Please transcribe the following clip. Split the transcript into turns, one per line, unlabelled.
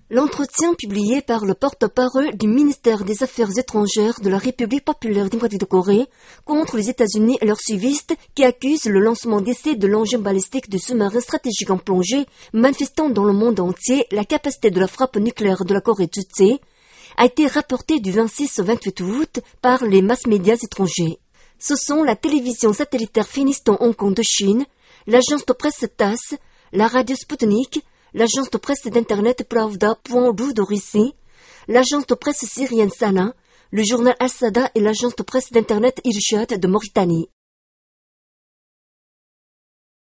L'entretien publié par le porte-parole du ministère des Affaires étrangères de la République populaire démocratique de Corée contre les États-Unis et leurs suivistes qui accusent le lancement d'essais de l'engin balistique du sous-marin stratégique en plongée, manifestant dans le monde entier la capacité de la frappe nucléaire de la Corée du Sud, a été rapporté du 26 au 28 août par les mass-médias étrangers. Ce sont la télévision satellitaire Finiston Hong Kong de Chine, l'agence de presse TASS, la radio Sputnik, l'agence de presse d'Internet Pravda.ru de Russie, l'agence de presse syrienne Sana, le journal Al-Sada et l'agence de presse d'Internet Irshad de Mauritanie.